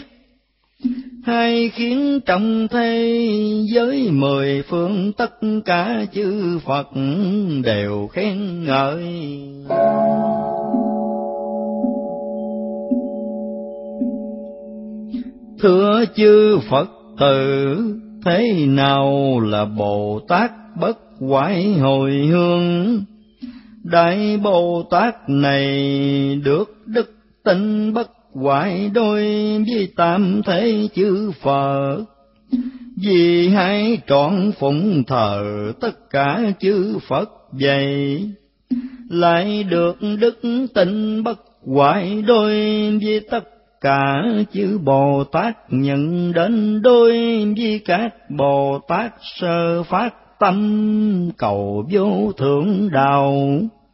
hay khiến trong thế giới mười phương, tất cả chư Phật đều khen ngợi. Thưa chư Phật tử, thế nào là Bồ Tát bất hoại hồi hướng? Đại Bồ Tát này được đức tin bất hoại đôi với tam thế chư Phật. Vì hãy trọn phụng thờ tất cả chư Phật vậy, lại được đức tin bất hoại đôi với tất cả chư Bồ Tát, nhận đến đôi với các Bồ Tát sơ phát tâm cầu vô thượng đạo.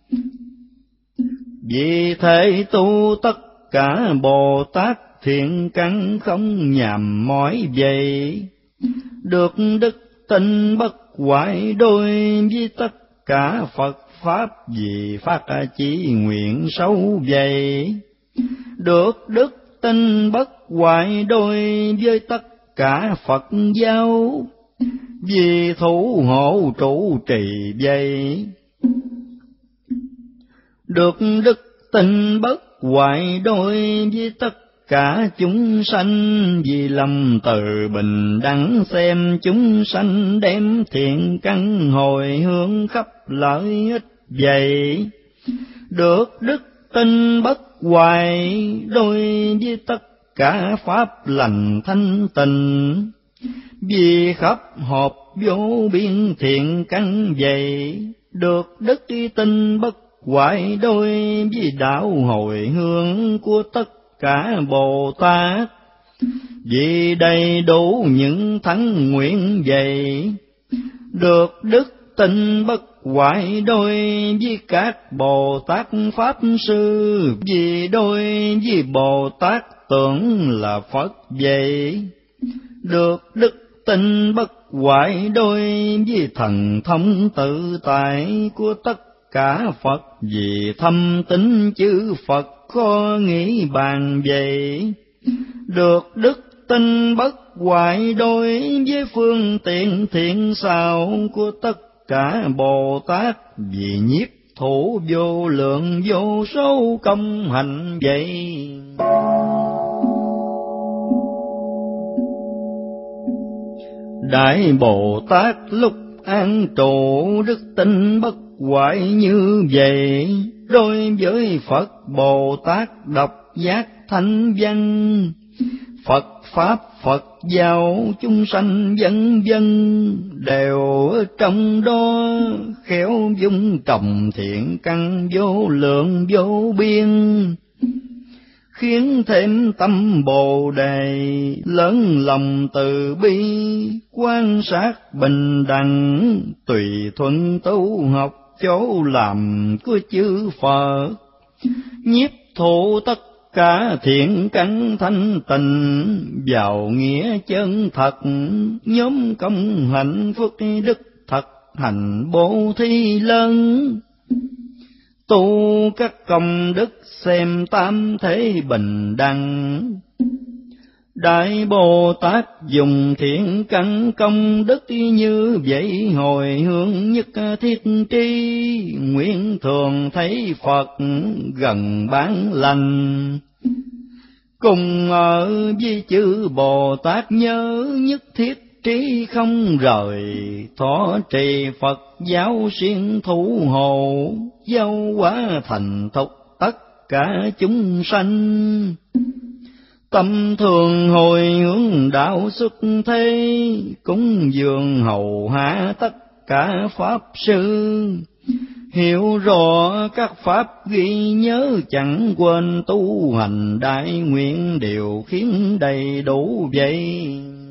Vì thế tu tất cả Bồ Tát thiện căn không nhàm mỏi vậy, được đức tin bất hoại đôi với tất cả Phật Pháp, vì phát chỉ nguyện sâu dày. Được đức tin bất hoại đôi với tất cả Phật giáo, vì thủ hộ trụ trì vậy. Được đức tin bất hoại đôi với tất cả chúng sanh, vì lòng từ bình đẳng xem chúng sanh, đem thiện căn hồi hướng khắp lợi ích vậy. Được đức tin bất hoại đôi với tất cả pháp lành thanh tịnh, vì khắp hộp vô biên thiện căn vậy. Được đức tin bất hoại đôi với đạo hồi hướng của tất cả Bồ Tát, vì đầy đủ những thắng nguyện vậy. Được đức tin bất hoại đôi với các Bồ Tát Pháp Sư, vì đôi với Bồ Tát tưởng là Phật vậy. Được đức tin bất hoại đôi với thần thông tự tại của tất cả Phật, vì thâm tín chư Phật khó nghĩ bàn vậy. Được đức tin bất hoại đôi với phương tiện thiện xảo của tất cả Bồ Tát, vì nhiếp thủ vô lượng vô số công hạnh vậy. Đại Bồ Tát lúc an trụ đức tin bất hoại như vậy, đối với Phật Bồ Tát độc giác thanh văn, Phật Pháp Phật giáo chúng sanh vân vân, đều ở trong đó khéo dung trồng thiện căn vô lượng vô biên, khiến thêm tâm Bồ Đề lớn lòng từ bi, quan sát bình đẳng tùy thuận tu học chỗ làm của chư Phật, nhiếp thụ tất cả thiện căn thanh tịnh, vào nghĩa chân thật nhóm công hạnh phước đức thật hành bố thí lớn, tu các công đức xem tam thế bình đẳng. Đại Bồ Tát dùng thiện căn công đức như vậy, hồi hướng nhất thiết tri, nguyện thường thấy Phật gần bán lành. Cùng ở với chư Bồ Tát nhớ nhất thiết trí không rời, thọ trì Phật giáo xuyên thủ hộ, giáo hóa thành thục tất cả chúng sanh. Tâm thường hồi hướng đạo xuất thế, cúng dường hầu hạ tất cả Pháp Sư, hiểu rõ các Pháp ghi nhớ chẳng quên, tu hành đại nguyện đều khiến đầy đủ vậy.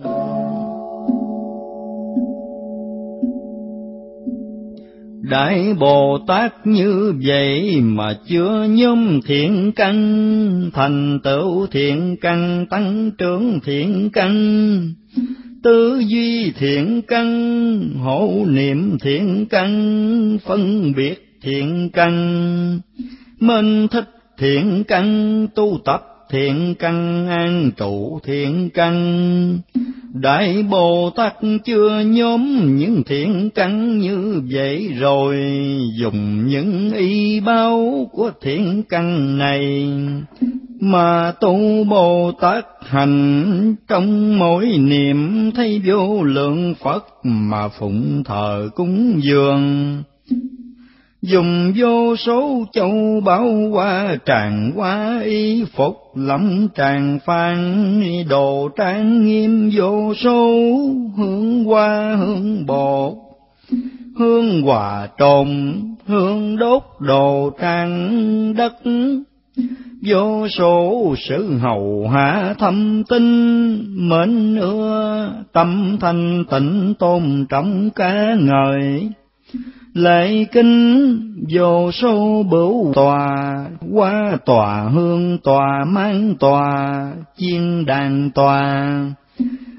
Đại Bồ Tát như vậy mà chưa nhóm thiện căn, thành tựu thiện căn tăng trưởng thiện căn, tư duy thiện căn hộ niệm thiện căn, phân biệt thiện căn, minh thích thiện căn, tu tập thiện căn, an trụ thiện căn. Đại Bồ Tát chưa nhóm những thiện căn như vậy rồi, dùng những y báo của thiện căn này mà tu Bồ Tát hành, trong mỗi niệm thấy vô lượng Phật mà phụng thờ cúng dường. Dùng vô số châu báu hoa tràng hoa y phục lẫm tràng phan, đồ trang nghiêm vô số, hương hoa hương bột, hương hòa trồn, hương đốt đồ trang đất. Vô số sự hầu hạ thâm tinh, mến ưa tâm thanh tịnh tôn trọng ca ngợi. Lễ kính vô số bửu tòa, hoa tòa hương tòa mang tòa, chiên đàn tòa.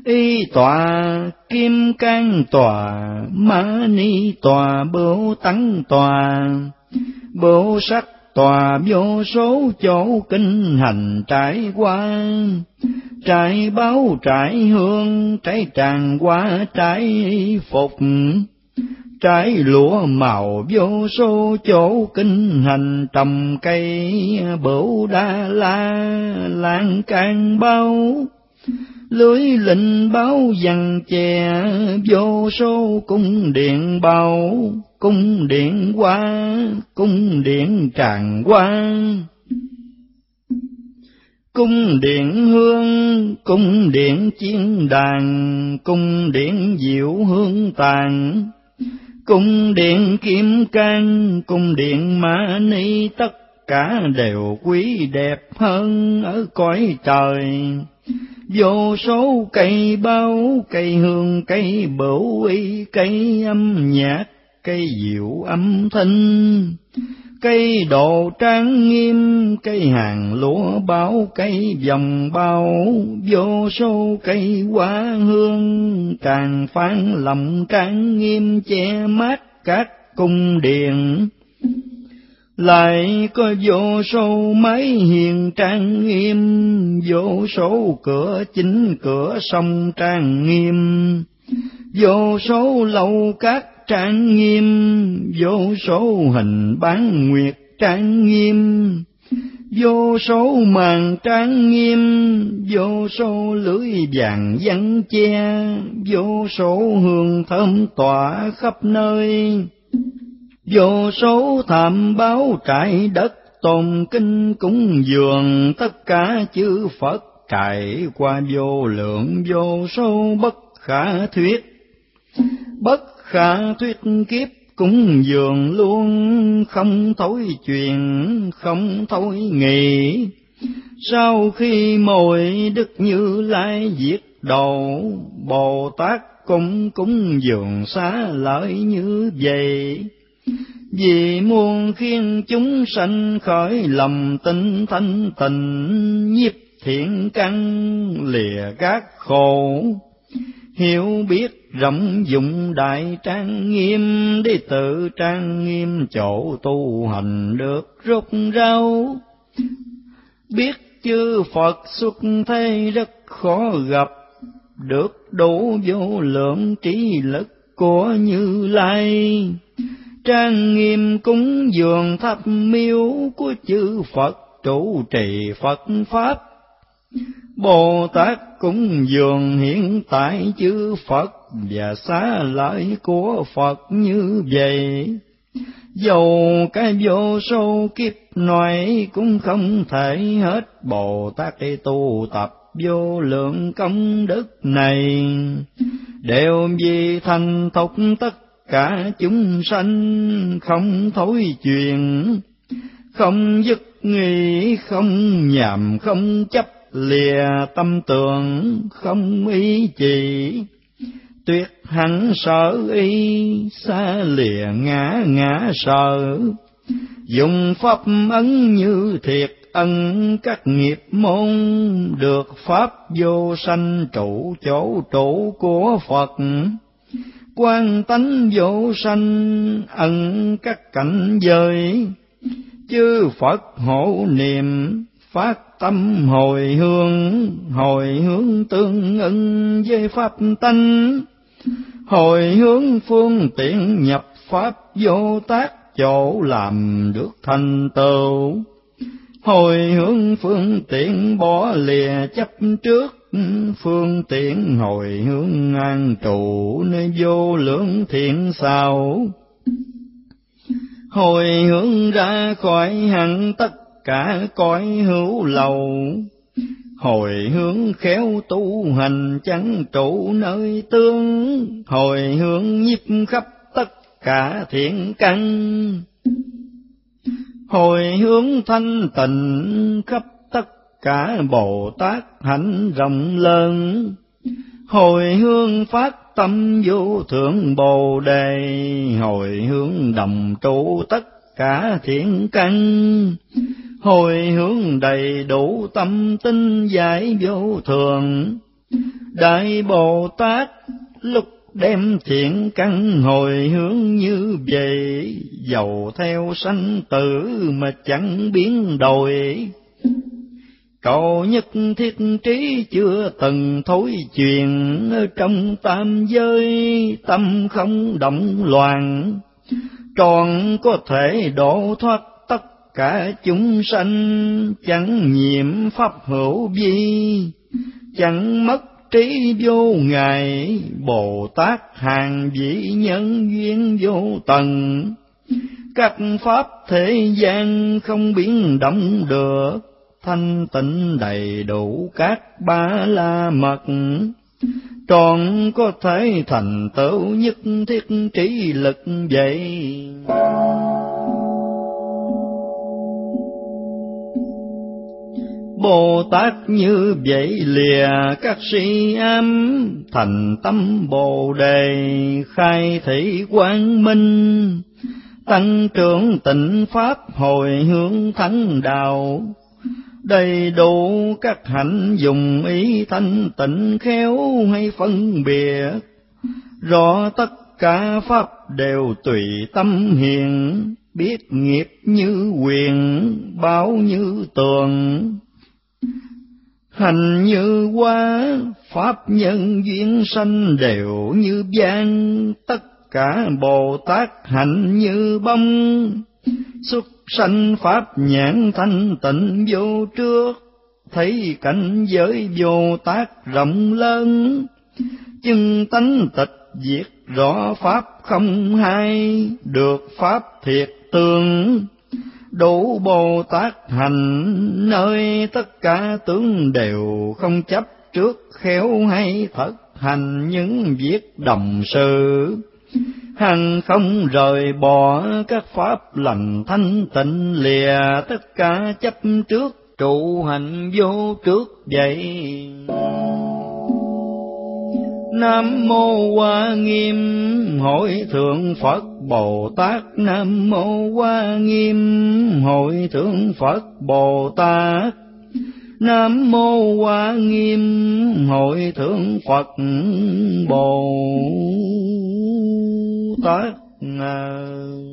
Y tọa kim cang tọa, ma ni tọa, bửu tấn tọa, bửu sắc tọa, vô số chỗ kinh hành trải qua. Trải báo trải hương, trải tràng hoa, trải y phục, trái lúa màu, vô số chỗ kinh hành trồng cây, bửu đa la, lan can bao, lưới linh báo dằn chè, vô số cung điện bao, cung điện hoa, cung điện tràng hoa, cung điện hương, cung điện chiên đàn, cung điện diệu hương tàn, cung điện kim cang, cung điện ma ni, tất cả đều quý đẹp hơn ở cõi trời. Vô số cây bao, cây hương, cây bửu y, cây âm nhạc, cây diệu âm thanh, cây đồ trang nghiêm, cây hàng lúa báo, cây vòng bao, vô số cây hoa hương, tràn phan lòng trang nghiêm, che mát các cung điện. Lại có vô số mái hiền trang nghiêm, vô số cửa chính cửa sông trang nghiêm, vô số lầu cát trang nghiêm, vô số hình bán nguyệt trang nghiêm, vô số màn trang nghiêm, vô số lưới vàng vắng che, vô số hương thơm tỏa khắp nơi, vô số thảm báo trải đất tôn kinh cúng dường, tất cả chư Phật trải qua vô lượng vô số bất khả thuyết, bất khả thuyết kiếp cúng dường luôn, không thối chuyện, không thối nghị. Sau khi mồi Đức Như Lai diệt độ, Bồ Tát cũng cúng dường xá lợi như vậy. Vì muôn khiến chúng sanh khởi lòng tinh thanh tịnh, nhiếp thiện căn lìa các khổ, hiểu biết rộng dụng đại trang nghiêm, đi tự trang nghiêm chỗ tu hành được rốt ráo. Biết chư Phật xuất thế rất khó gặp, được đủ vô lượng trí lực của Như Lai. Trang nghiêm cúng dường thắp miếu của chư Phật trụ trì Phật Pháp. Bồ Tát cúng dường hiện tại chư Phật và xá lợi của Phật như vậy. Dầu cái vô số kiếp nói cũng không thể hết, Bồ Tát đi tu tập vô lượng công đức này, đều vì thành thục tất cả chúng sanh, không thối chuyện, không dứt nghĩ, không nhàm, không chấp lìa tâm tưởng, không ý chỉ, tuyệt hẳn sở y, xa lìa ngã ngã sợ, dùng pháp ấn như thiệt ân các nghiệp môn, được pháp vô sanh trụ chỗ trụ của Phật. Quan tánh vô sanh ẩn các cảnh giới, chư Phật hộ niệm phát tâm hồi hướng, hồi hướng tương ưng với pháp tánh, hồi hướng phương tiện nhập pháp vô tác chỗ làm được thành tựu, hồi hướng phương tiện bỏ lìa chấp trước, phương tiện hồi hướng an trụ nơi vô lượng thiện xảo, hồi hướng ra khỏi hẳn tất cả cõi hữu lậu, hồi hướng khéo tu hành chẳng trụ nơi tương, hồi hướng nhiếp khắp tất cả thiện căn, hồi hướng thanh tịnh khắp tất cả Bồ Tát hạnh rộng lớn, hồi hướng phát tâm vô thượng Bồ Đề, hồi hướng đồng trụ tất cả thiện căn, hồi hướng đầy đủ tâm tinh giải vô thường, Đại Bồ Tát lúc đem thiện căn hồi hướng như vậy, dầu theo sanh tử mà chẳng biến đổi. Cậu nhất thiết trí chưa từng thối chuyển, trong tam giới tâm không động loạn, tròn có thể độ thoát tất cả chúng sanh, chẳng nhiễm pháp hữu vi, chẳng mất trí vô ngại. Bồ Tát hàng vị nhân duyên vô tận, các pháp thế gian không biến động được, thanh tịnh đầy đủ các ba la mật, tròn có thể thành tựu nhất thiết trí lực vậy. Bồ Tát như vậy lìa các si ám, thành tâm Bồ Đề khai thị quang minh, tăng trưởng tịnh pháp hồi hướng thắng đạo. Đầy đủ các hạnh dùng ý thanh tịnh khéo hay phân biệt, rõ tất cả pháp đều tùy tâm hiện, biết nghiệp như quyền, báo như tường. Hành như hoa, pháp nhân duyên sanh đều như vang, tất cả Bồ Tát hạnh như bông. Xuất sanh pháp nhãn thanh tịnh vô trước, thấy cảnh giới Bồ Tát rộng lớn. Chân tánh tịch diệt rõ pháp không hai, được pháp thiệt tương. Đủ Bồ Tát hành nơi tất cả tướng đều không chấp trước, khéo hay thật hành những việc đồng sự. Hằng không rời bỏ các pháp lành thanh tịnh, lìa tất cả chấp trước, trụ hành vô trước vậy. Nam mô Hoa Nghiêm Hội Thượng Phật Bồ Tát. Nam mô Hoa Nghiêm Hội Thượng Phật Bồ Tát. Nam mô Hoa Nghiêm Hội Thượng Phật Bồ Tát.